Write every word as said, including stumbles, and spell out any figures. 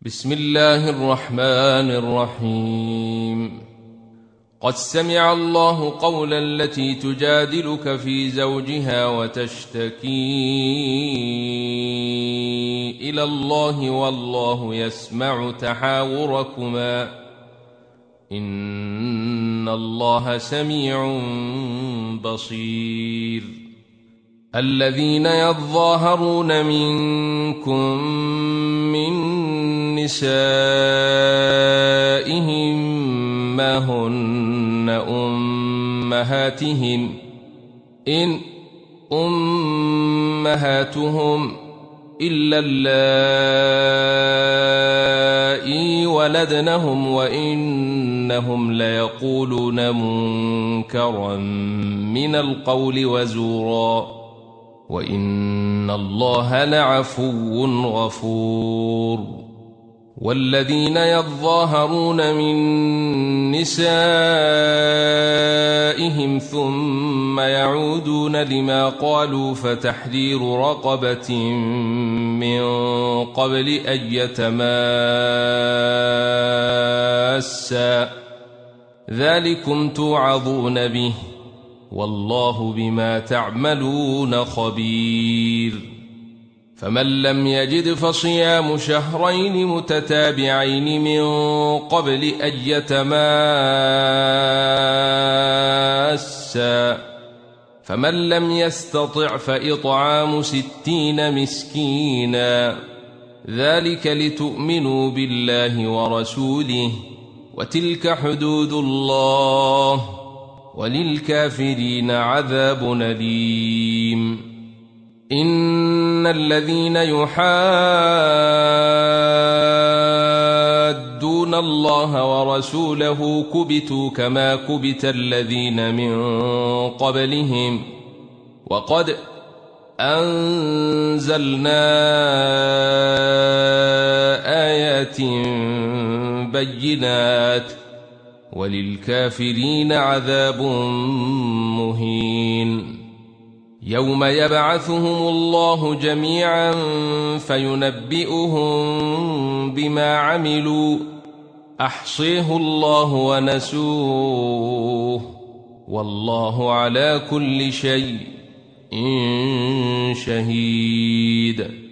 بسم الله الرحمن الرحيم قد سمع الله قول التي تجادلك في زوجها وتشتكي إلى الله والله يسمع تحاوركما إن الله سميع بصير الذين يظاهرون منكم من نسائهم ما هن أمهاتهم إن أمهاتهم إلا اللائي ولدنهم وإنهم ليقولون منكرا من القول وزورا وإن الله لعفو غفور والذين يظاهرون من نسائهم ثم يعودون لما قالوا فتحرير رقبة من قبل أن يتماسا ذلكم توعظون به والله بما تعملون خبير فمن لم يجد فصيام شهرين متتابعين من قبل أن يتماسا فمن لم يستطع فإطعام ستين مسكينا ذلك لتؤمنوا بالله ورسوله وتلك حدود الله وللكافرين عذاب أليم إن الذين يحادون الله ورسوله كبتوا كما كبت الذين من قبلهم وقد أنزلنا آيات بينات وللكافرين عذاب مهين يوم يبعثهم الله جميعا فينبئهم بما عملوا أحصيه الله ونسوه والله على كل شيء شهيد